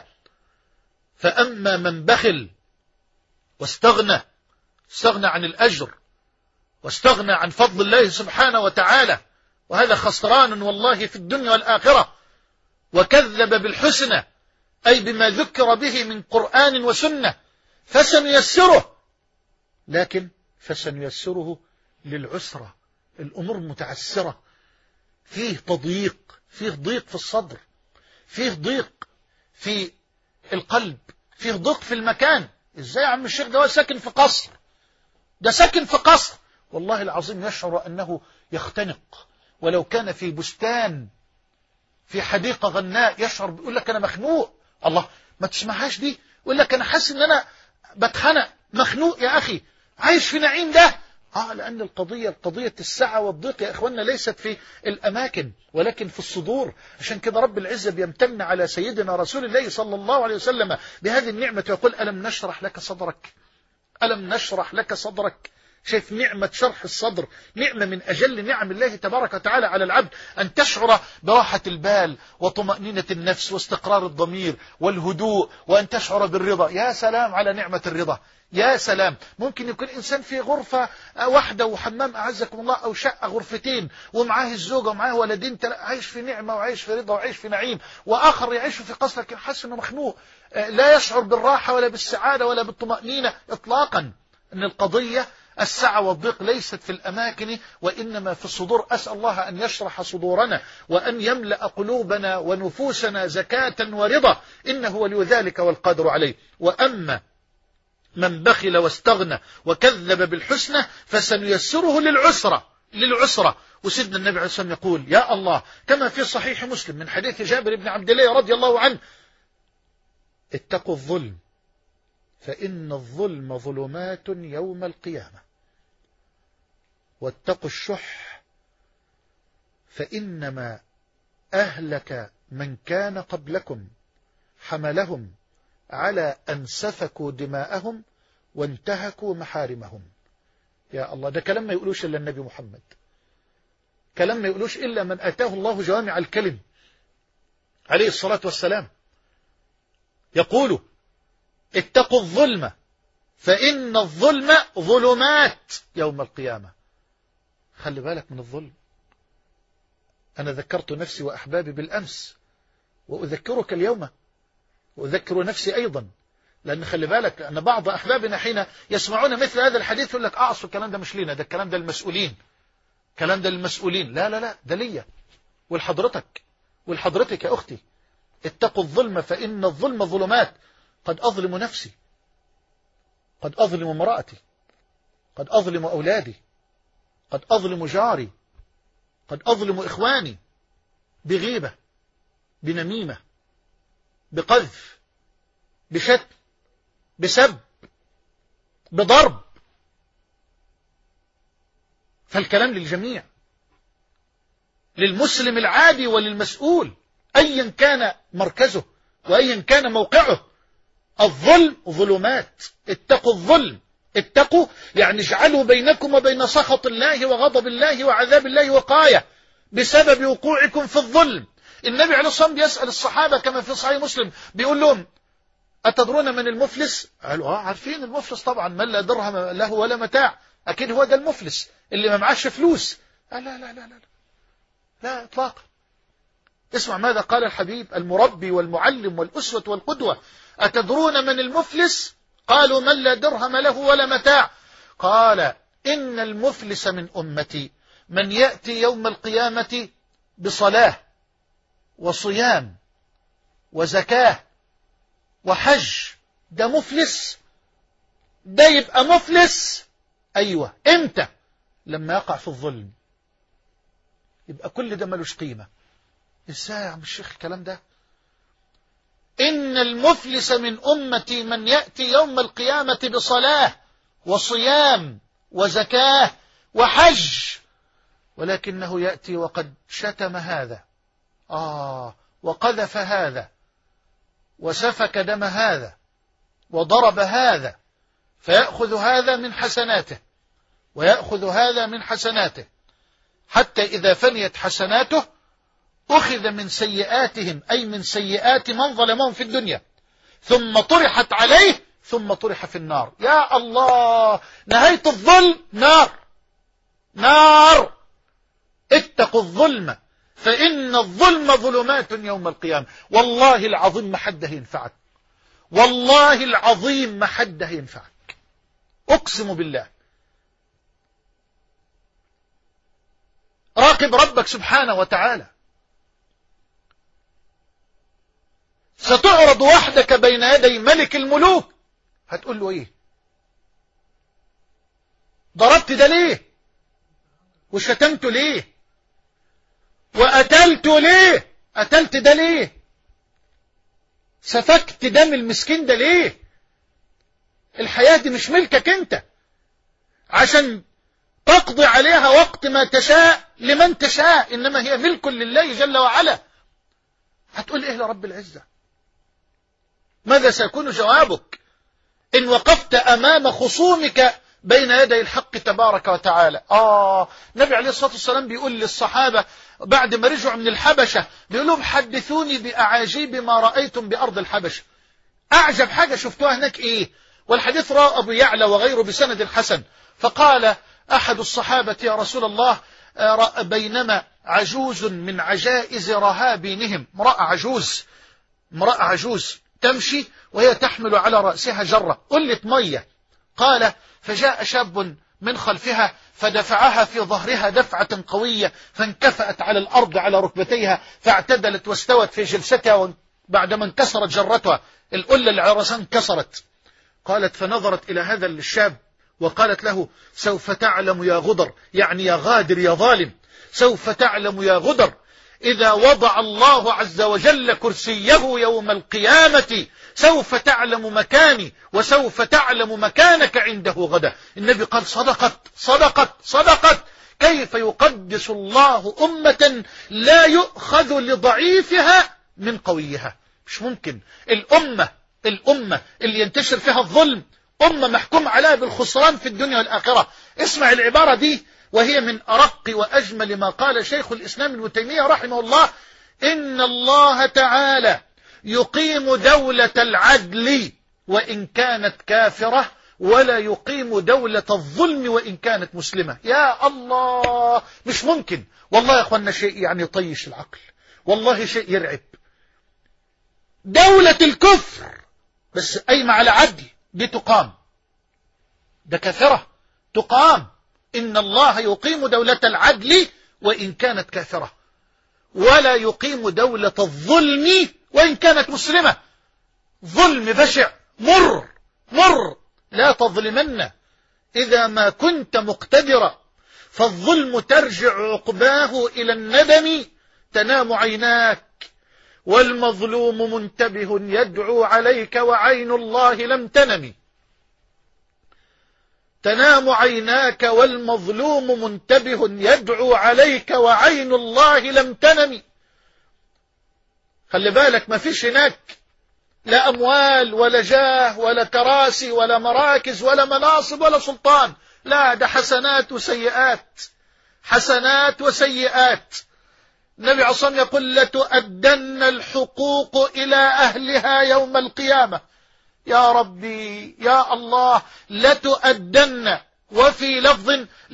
فأما من بخل واستغنى، استغنى عن الأجر واستغنى عن فضل الله سبحانه وتعالى، وهذا خسران والله في الدنيا والآخرة. وكذب بالحسنى أي بما ذكر به من قرآن وسنة فسنيسره، لكن فسنيسره للعسرة. الأمور متعسرة، فيه تضييق، فيه ضيق في الصدر، فيه ضيق في القلب، فيه ضيق في المكان. ازاي يا عم الشيخ ده ساكن في قصر؟ ده ساكن في قصر والله العظيم يشعر أنه يختنق. ولو كان في بستان في حديقة غناء يشعر، بيقول لك أنا مخنوق. الله، ما تسمعهاش دي؟ يقول لك أنا حاسس أن أنا بتخنق، مخنوق يا أخي، عايش في نعيم ده. آه لأن القضية القضية السعة والضيق يا إخواننا ليست في الأماكن ولكن في الصدور. عشان كده رب العزة بيمتن على سيدنا رسول الله صلى الله عليه وسلم بهذه النعمة ويقول ألم نشرح لك صدرك، ألم نشرح لك صدرك. شايف نعمة شرح الصدر، نعمة من أجل نعم الله تبارك وتعالى على العبد، أن تشعر براحة البال وطمأنينة النفس واستقرار الضمير والهدوء، وأن تشعر بالرضا. يا سلام على نعمة الرضا، يا سلام. ممكن يكون إنسان في غرفة واحدة وحمام أعزكم الله أو شقة غرفتين ومعاه الزوجة ومعاه ولدين، عايش في نعمة وعايش في رضا وعايش في نعيم، وآخر يعيش في قصر لكن حاسس أنه مخنوق، لا يشعر بالراحة ولا بالسعادة ولا بالطمأنينة إطلاقا. أن القضية السعة والضيق ليست في الأماكن وإنما في الصدور. أسأل الله أن يشرح صدورنا وأن يملأ قلوبنا ونفوسنا زكاة ورضا، إنه ولي ذلك والقادر عليه. وأما من بخل واستغنى وكذب بالحسنى فسنيسره للعسرة للعسرة. وسيدنا النبي عليه الصلاة والسلام يقول يا الله كما في صحيح مسلم من حديث جابر بن عبد الله رضي الله عنه: اتقوا الظلم فإن الظلم ظلمات يوم القيامة، واتقوا الشح فإنما أهلك من كان قبلكم حملهم على أن سفكوا دماءهم وانتهكوا محارمهم. يا الله، ده كلام ما يقولوش إلا النبي محمد، كلام ما يقولوش إلا من أتاه الله جوامع الكلم عليه الصلاة والسلام. يقول: اتقوا الظلم فإن الظلم ظلمات يوم القيامة. خلي بالك من الظلم. أنا ذكرت نفسي وأحبابي بالأمس، وأذكرك اليوم، وأذكر نفسي أيضا، لأن خلي بالك أن بعض أحبابنا حين يسمعون مثل هذا الحديث يقول لك: أعصر الكلام ده مش لينا، ده الكلام ده المسؤولين، كلام ده للمسؤولين. لا لا لا، ده ليا ولحضرتك ولحضرتك يا أختي. اتقوا الظلم فإن الظلم ظلمات. قد أظلم نفسي، قد أظلم امرأتي، قد أظلم أولادي، قد أظلم جاري، قد أظلم إخواني، بغيبة، بنميمة، بقذف، بشتم، بسب، بضرب. فالكلام للجميع، للمسلم العادي وللمسؤول أيا كان مركزه وأيا كان موقعه. الظلم ظلمات. اتقوا الظلم. اتقوا يعني اجعلوا بينكم وبين سخط الله وغضب الله وعذاب الله وقاية بسبب وقوعكم في الظلم. النبي عليه الصلاة والسلام بيسأل الصحابة كما في صحيح مسلم، بيقول لهم: أتدرون من المفلس؟ قالوا: آه عارفين المفلس طبعا، من لا درهم له ولا متاع، أكيد هو ده المفلس اللي ما معاش فلوس. لا لا لا لا لا, لا إطلاقا. اسمع ماذا قال الحبيب المربي والمعلم والأسوة والقدوة: أتدرون من المفلس؟ قالوا: من لا درهم له ولا متاع. قال: إن المفلس من أمتي من يأتي يوم القيامة بصلاة وصيام وزكاة وحج. ده مفلس؟ ده يبقى مفلس؟ أيوة. إمتى؟ لما يقع في الظلم، يبقى كل ده ملوش قيمة. إزاي يا عم الشيخ الكلام ده؟ إن المفلس من أمتي من يأتي يوم القيامة بصلاة وصيام وزكاة وحج، ولكنه يأتي وقد شتم هذا، آه وقذف هذا، وسفك دم هذا، وضرب هذا، فيأخذ هذا من حسناته ويأخذ هذا من حسناته، حتى إذا فنيت حسناته أخذ من سيئاتهم، أي من سيئات من ظلمهم في الدنيا، ثم طرحت عليه ثم طرح في النار. يا الله، نهاية الظلم نار، نار. اتقوا الظلم فإن الظلم ظلمات يوم القيامة. والله العظيم ما حده ينفعك، والله العظيم ما حده ينفعك، أقسم بالله. راقب ربك سبحانه وتعالى. ستعرض وحدك بين يدي ملك الملوك، هتقول له ايه؟ ضربت ده ليه؟ وشتمت ليه؟ وقتلت ليه؟ قتلت ده ليه؟ سفكت دم المسكين ده ليه؟ الحياة دي مش ملكك انت عشان تقضي عليها وقت ما تشاء لمن تشاء، إنما هي ملك لله جل وعلا. هتقول إيه لرب العزة؟ ماذا سيكون جوابك إن وقفت أمام خصومك بين يدي الحق تبارك وتعالى؟ آه النبي عليه الصلاة والسلام بيقول للصحابة بعد ما رجعوا من الحبشة، بيقول لهم: حدثوني بأعاجيب ما رأيتم بأرض الحبشة. أعجب حاجة شفتوها هناك إيه؟ والحديث رواه أبو يعلى وغيره بسند الحسن. فقال أحد الصحابة: يا رسول الله، بينما عجوز من عجائز رهابينهم، امرأة عجوز، امرأة عجوز تمشي وهي تحمل على رأسها جرة قلة مية. قال: فجاء شاب من خلفها فدفعها في ظهرها دفعة قوية، فانكفأت على الأرض على ركبتيها، فاعتدلت واستوت في جلستها بعدما انكسرت جرتها، القلة اللي على رأسها انكسرت. قالت: فنظرت إلى هذا الشاب وقالت له: سوف تعلم يا غدر، يعني يا غادر يا ظالم، سوف تعلم يا غدر إذا وضع الله عز وجل كرسيه يوم القيامة سوف تعلم مكاني وسوف تعلم مكانك عنده غدا. النبي قال: صدقت صدقت صدقت. كيف يقدس الله أمة لا يؤخذ لضعيفها من قويها. مش ممكن الأمة الأمة اللي ينتشر فيها الظلم أمة محكوم عليها بالخسران في الدنيا والآخرة. اسمع العبارة دي وهي من أرق وأجمل ما قال شيخ الإسلام ابن تيمية رحمه الله: إن الله تعالى يقيم دولة العدل وإن كانت كافرة، ولا يقيم دولة الظلم وإن كانت مسلمة. يا الله، مش ممكن والله يا أخوانا، شيء يعني يطيش العقل، والله شيء يرعب. دولة الكفر بس قايمة على عدل دي تقام، ده كافرة تقام. إن الله يقيم دولة العدل وإن كانت كافرة، ولا يقيم دولة الظلم وإن كانت مسلمة. ظلم بشع مر مر، لا تظلمن إذا ما كنت مقتدرا، فالظلم ترجع عقباه إلى الندم. تنام عيناك والمظلوم منتبه يدعو عليك وعين الله لم تنم. تنام عيناك والمظلوم منتبه يدعو عليك وعين الله لم تنم. خلي بالك، ما فيش هناك لا أموال ولا جاه ولا كراسي ولا مراكز ولا مناصب ولا سلطان، لا، ده حسنات وسيئات، حسنات وسيئات. النبي عليه الصلاة والسلام يقول: لتؤدن الحقوق إلى أهلها يوم القيامة. يا ربي يا الله، لتؤدن، وفي لفظ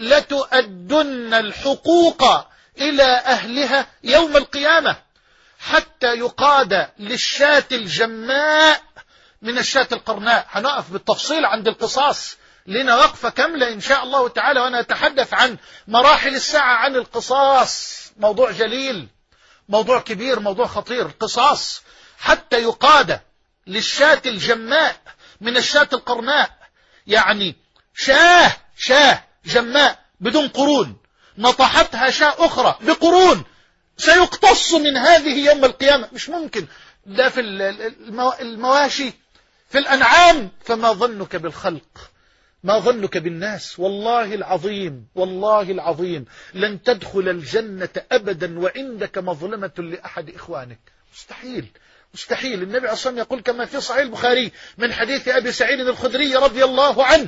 لتؤدن الحقوق إلى أهلها يوم القيامة، حتى يقاد للشاة الجماء من الشاة القرناء. هنقف بالتفصيل عند القصاص، لنا وقفة كاملة إن شاء الله تعالى، وأنا أتحدث عن مراحل الساعة عن القصاص. موضوع جليل، موضوع كبير، موضوع خطير. القصاص حتى يقاد للشاة الجماء من الشاة القرناء، يعني شاه شاه جماء بدون قرون نطحتها شاة أخرى بقرون، سيقتص من هذه يوم القيامة. مش ممكن. ده في المواشي، في الأنعام، فما ظنك بالخلق، ما ظنك بالناس؟ والله العظيم والله العظيم لن تدخل الجنة أبدا وعندك مظلمة لأحد إخوانك. مستحيل مستحيل. النبي عليه الصلاة والسلام يقول كما في صحيح البخاري من حديث أبي سعيد الخدري رضي الله عنه: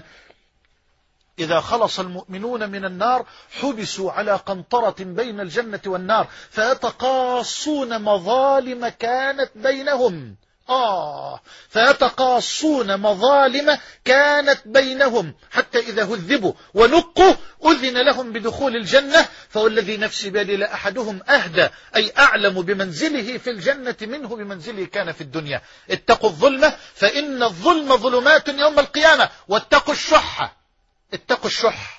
إذا خلص المؤمنون من النار حبسوا على قنطرة بين الجنة والنار فيتقاصون مظالم كانت بينهم. آه فيتقاصون مظالم كانت بينهم حتى إذا هذبوا ونقوا أذن لهم بدخول الجنة. فوالذي نفسي بيده لأحدهم أهدى، أي أعلم بمنزله في الجنة منه بمنزله كان في الدنيا. اتقوا الظلم فإن الظلم ظلمات يوم القيامة، واتقوا الشح، اتقوا الشح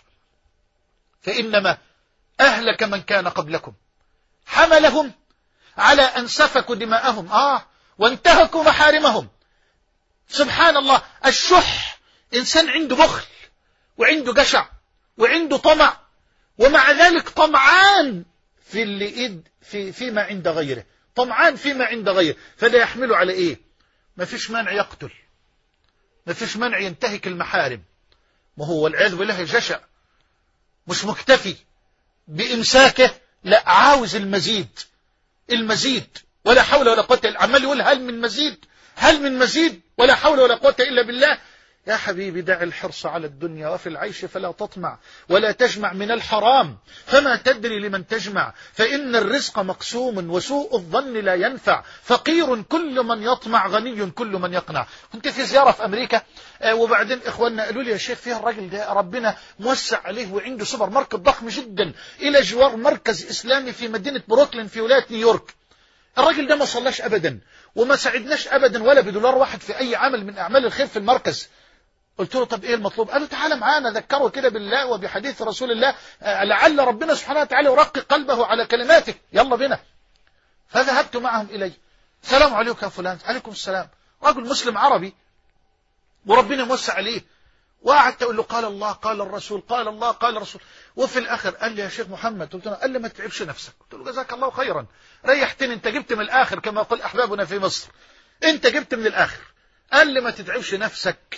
فإنما أهلك من كان قبلكم، حملهم على أن سفكوا دماءهم آه وانتهكوا محارمهم. سبحان الله، الشح إنسان عنده بخل وعنده جشع وعنده طمع، ومع ذلك طمعان في اللي إد في فيما عند غيره، طمعان فيما عند غيره. فده يحمله على إيه؟ ما فيش مانع يقتل، ما فيش مانع ينتهك المحارم، ما هو والعياذ بالله جشع، مش مكتفي بإمساكه، لا، عاوز المزيد المزيد، ولا حول ولا قوة إلا. عمال يقول هل من مزيد هل من مزيد، ولا حول ولا قوة إلا بالله. يا حبيبي دع الحرص على الدنيا وفي العيش فلا تطمع، ولا تجمع من الحرام فما تدري لمن تجمع، فإن الرزق مقسوم وسوء الظن لا ينفع، فقير كل من يطمع غني كل من يقنع. كنت في زيارة في أمريكا آه وبعدين إخواننا قالوا لي يا شيخ فيها الراجل ده ربنا موسع عليه وعنده سوبر ماركت ضخم جدا إلى جوار مركز إسلامي في مدينة بروكلين في ولاية نيويورك. الراجل ده ما صلاش أبدا وما ساعدناش أبدا ولا بدولار واحد في أي عمل من أعمال الخير في المركز. قلت له طب إيه المطلوب؟ قال له تعالى معانا، ذكره كده بالله وبحديث رسول الله لعل ربنا سبحانه وتعالى يرقق قلبه على كلماته. يلا بنا. فذهبت معهم إليه. السلام عليكم يا فلان. عليكم السلام. رجل مسلم عربي وربنا موسع عليه، وقعدت أقول له قال الله قال الرسول قال الله قال الرسول. وفي الآخر قال لي يا شيخ محمد، قلت له قال لي ما تتعبش نفسك. قلت له جزاك الله خيرا، ريحتني، انت جبت من الآخر كما يقول أحبابنا في مصر، انت جبت من الآخر. قال لي ما تتعبش نفسك.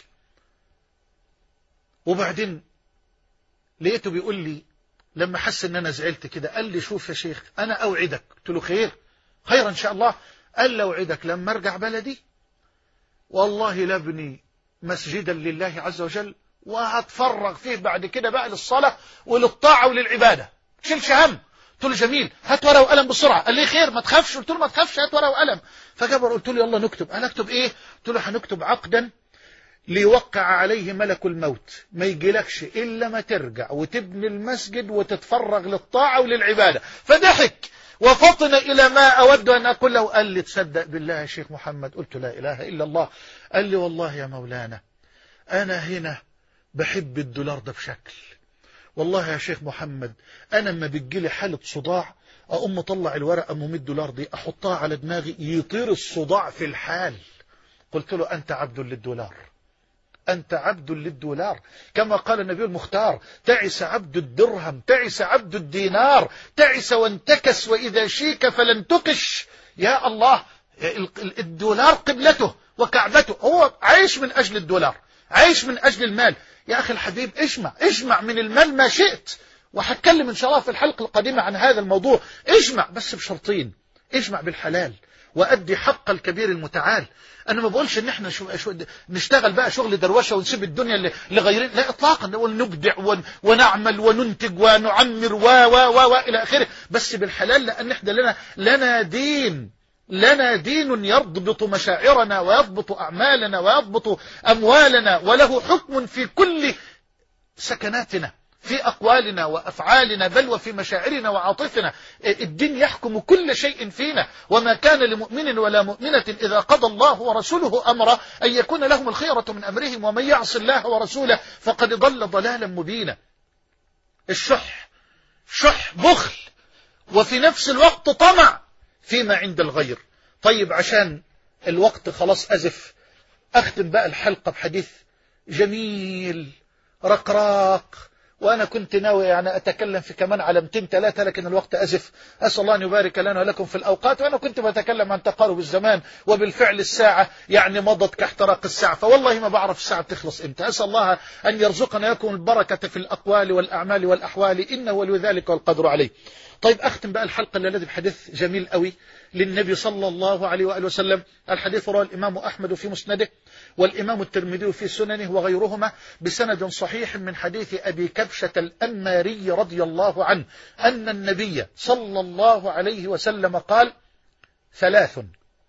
وبعدين لقيته بيقول لي لما حس ان انا زعلت كده، قال لي شوف يا شيخ انا اوعدك. قلت له خير خير ان شاء الله. قال لو عدك لما ارجع بلدي والله لابني مسجدا لله عز وجل وهتفرغ فيه بعد كده بقى للصلاة وللطاعة وللعبادة، شيلش هم. قلت له جميل، هات ورقة وقلم بسرعة. قال لي خير ما تخافش. قلت له ما تخافش، هات ورقة وقلم. فجبر قلت له يلا نكتب. قال اكتب ايه؟ قلت له هنكتب عقدا ليوقع عليه ملك الموت، ما يجيلكش إلا ما ترجع وتبني المسجد وتتفرغ للطاعة وللعبادة. فضحك وفطن إلى ما أود أن أقول له. قال لي تصدق بالله يا شيخ محمد؟ قلت لا إله إلا الله. قال لي والله يا مولانا أنا هنا بحب الدولار ده بشكل، والله يا شيخ محمد أنا لما بتجيلي حالة صداع أقوم أطلع الورقة أم مية دولار دي أحطها على دماغي يطير الصداع في الحال. قلت له أنت عبد للدولار، أنت عبد للدولار، كما قال النبي المختار تعس عبد الدرهم، تعس عبد الدينار، تعس وانتكس وإذا شيك فلن تقش. يا الله، الدولار قبلته وكعبته، هو عايش من أجل الدولار، عايش من أجل المال. يا أخي الحبيب اجمع اجمع من المال ما شئت، وهتكلم إن شاء الله في الحلقة القادمة عن هذا الموضوع. اجمع بس بشرطين، اجمع بالحلال وأدي حق الكبير المتعال. أنا ما بقولش إن إحنا شو شو نشتغل بقى شغل دروشة ونسيب الدنيا لغيرين، لا إطلاقا، ونبدع ونعمل وننتج ونعمر و و و إلى آخره، بس بالحلال، لأن إحنا لنا لنا دين، لنا دين يضبط مشاعرنا ويضبط أعمالنا ويضبط أموالنا، وله حكم في كل سكناتنا، في أقوالنا وأفعالنا، بل وفي مشاعرنا وعاطفنا. الدين يحكم كل شيء فينا. وما كان لمؤمن ولا مؤمنة إذا قضى الله ورسوله أمرا أن يكون لهم الخيرة من أمرهم، ومن يعص الله ورسوله فقد ضل ضلالا مبينا. الشح شح بخل، وفي نفس الوقت طمع فيما عند الغير. طيب عشان الوقت خلاص أزف، أختم بقى الحلقة بحديث جميل رقراق، وأنا كنت ناوي يعني أتكلم في كمان علامتين ثلاثة، لكن الوقت أزف. أسأل الله أن يبارك لنا ولكم في الأوقات. وأنا كنت بتكلم عن تقارب الزمان، وبالفعل الساعة يعني مضت كاحتراق الساعة، فوالله ما بعرف الساعة بتخلص إمتى. أسأل الله أن يرزقنا لكم البركة في الأقوال والأعمال والأحوال، إنه ولي ذلك والقدر عليه. طيب أختم بقى الحلقة الذي بحديث جميل قوي للنبي صلى الله عليه وآله وسلم. الحديث رواه الإمام أحمد في مسنده، والإمام الترمذي في سننه وغيرهما بسند صحيح من حديث أبي كبشة الأنماري رضي الله عنه أن النبي صلى الله عليه وسلم قال: ثلاث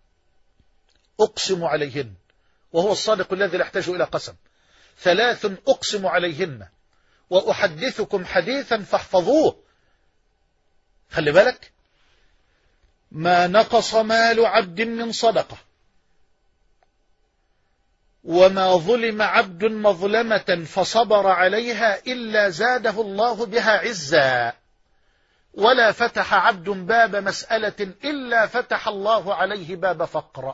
أقسم عليهن، وهو الصادق الذي لا يحتاج إلى قسم، ثلاث أقسم عليهن وأحدثكم حديثا فاحفظوه. خلي بالك، ما نقص مال عبد من صدقة، وما ظلم عبد مظلمة فصبر عليها إلا زاده الله بها عزا، ولا فتح عبد باب مسألة إلا فتح الله عليه باب فقر.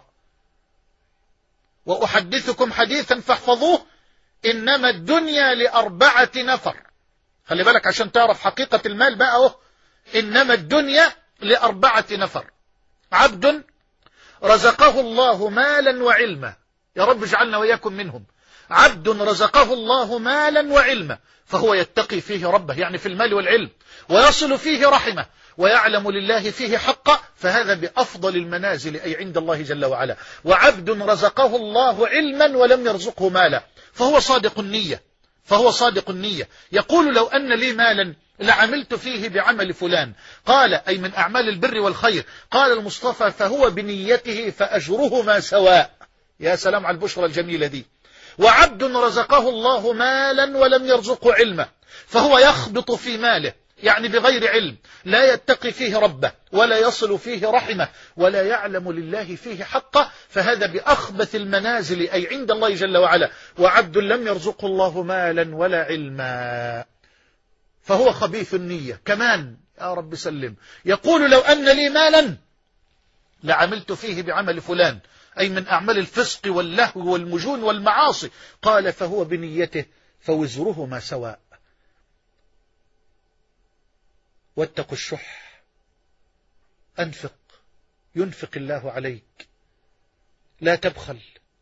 وأحدثكم حديثا فاحفظوه، إنما الدنيا لأربعة نفر. خلي بالك عشان تعرف حقيقة المال بقى أهو. إنما الدنيا لأربعة نفر: عبد رزقه الله مالا وعلما، يا رب اجعلنا وإياكم منهم. عبد رزقه الله مالا وعلما فهو يتقي فيه ربه، يعني في المال والعلم، ويصل فيه رحمه، ويعلم لله فيه حقا، فهذا بأفضل المنازل أي عند الله جل وعلا. وعبد رزقه الله علما ولم يرزقه مالا فهو صادق النية، فهو صادق النية، يقول: لو أن لي مالا لعملت فيه بعمل فلان، قال أي من أعمال البر والخير. قال المصطفى: فهو بنيته فأجرهما سواء. يا سلام على البشرى الجميلة دي. وعبد رزقه الله مالا ولم يرزقه علما فهو يخبط في ماله، يعني بغير علم، لا يتقي فيه ربه ولا يصل فيه رحمه ولا يعلم لله فيه حقه، فهذا بأخبث المنازل أي عند الله جل وعلا. وعبد لم يرزقه الله مالا ولا علما فهو خبيث النية كمان، يا رب سلم. يقول: لو أن لي مالا لعملت فيه بعمل فلان، أي من أعمال الفسق واللهو والمجون والمعاصي. قال: فهو بنيته فوزرهما سواء. واتقوا الشح، أنفق ينفق الله عليك، لا تبخل،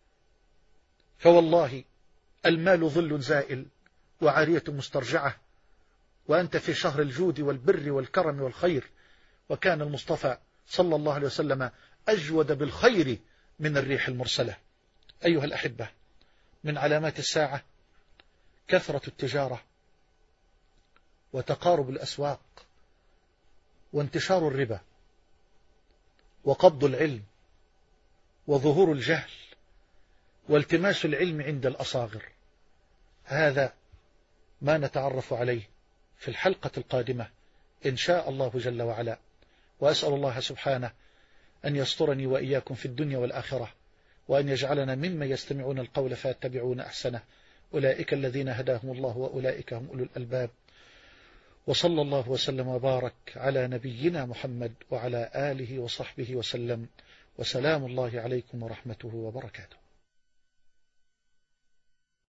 فوالله المال ظل زائل وعارية مسترجعة، وأنت في شهر الجود والبر والكرم والخير. وكان المصطفى صلى الله عليه وسلم أجود بالخير من الريح المرسلة. أيها الأحبة، من علامات الساعة كثرة التجارة وتقارب الأسواق وانتشار الربا وقبض العلم وظهور الجهل والتماس العلم عند الأصاغر. هذا ما نتعرف عليه في الحلقة القادمة إن شاء الله جل وعلا، وأسأل الله سبحانه أن يسترني وإياكم في الدنيا والآخرة، وأن يجعلنا ممن يستمعون القول فيتبعون أحسنه، أولئك الذين هداهم الله وأولئك هم أولو الألباب. وصلى الله وسلم وبارك على نبينا محمد وعلى آله وصحبه وسلم، وسلام الله عليكم ورحمته وبركاته.